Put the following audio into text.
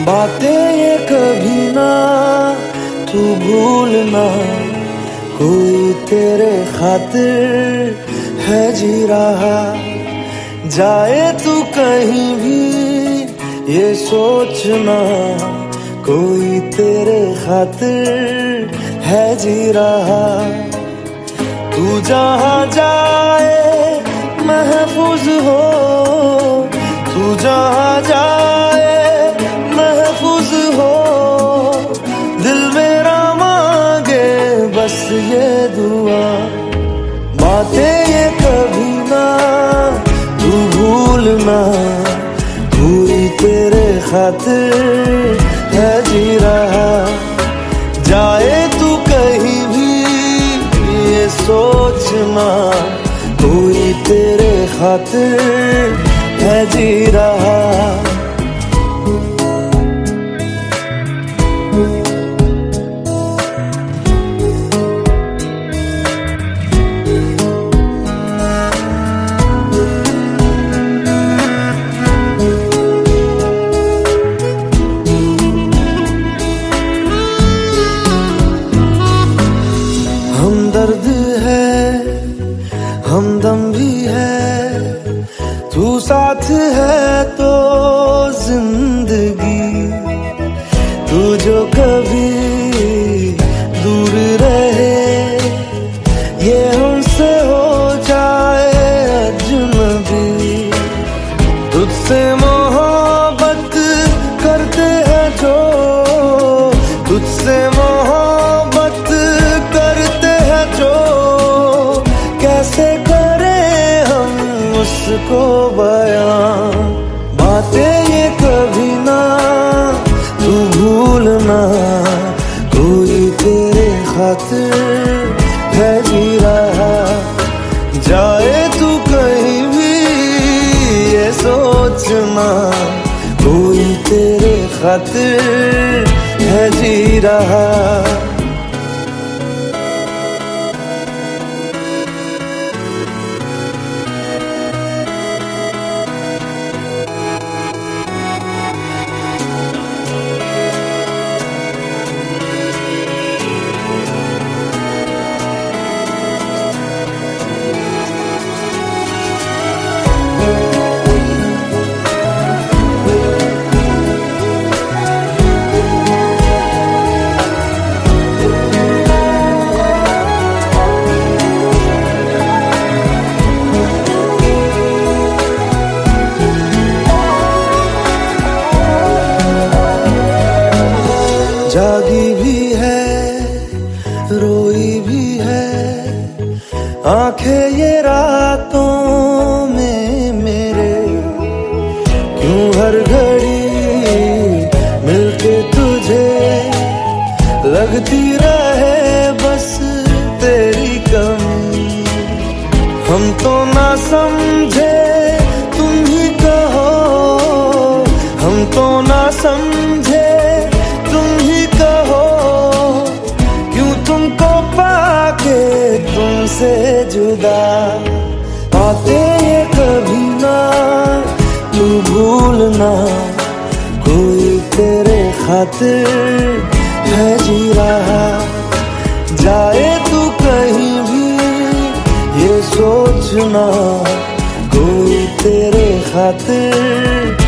बातें ये कभी ना तू भूलना, कोई तेरे खातिर है जी रहा। जाए तू कहीं भी ये सोचना, कोई तेरे खातिर है जी रहा। तू जहाँ जाए महफूज हो, तू जहाँ जाए महफूज हो। दिल मेरा मांगे बस ये दुआ, बातें ये कभी ना तू भूलना, कोई तेरे खातिर है जी रहा। जाए तू कहीं भी ये सोचना, कोई तेरे खातिर है जी रहा। हमदर्द है, हमदम भी है, तू साथ है तो जिंदगी। तू जो कभी दूर रहे, ये हमसे हो जाए अजनबी। तुझसे मोहब्बत करते हैं जो, तुझसे मोहब्बत करते हैं जो, कैसे करें हम उसको बयां। बातें ये कभी ना तू भूलना, कोई तेरे खातिर है जी रहा। जाए तू कहीं भी ये सोचना, कोई तेरे खातिर है जी रहा। जागी भी है, रोई भी है, आंखें ये रातों में मेरे। क्यों हर घड़ी मिलके तुझे लगती रहे बस तेरी कमी। हम तो ना समझे तुम ही कहो, हम तो ना समझे तुम ही कहो। क्यों तुमको पाके तुमसे जुदा, बातें ये कभी ना तू भूलना, कोई तेरे खातिर है जी रहा। जाए तू कहीं भी ये सोचना, कोई तेरे खातिर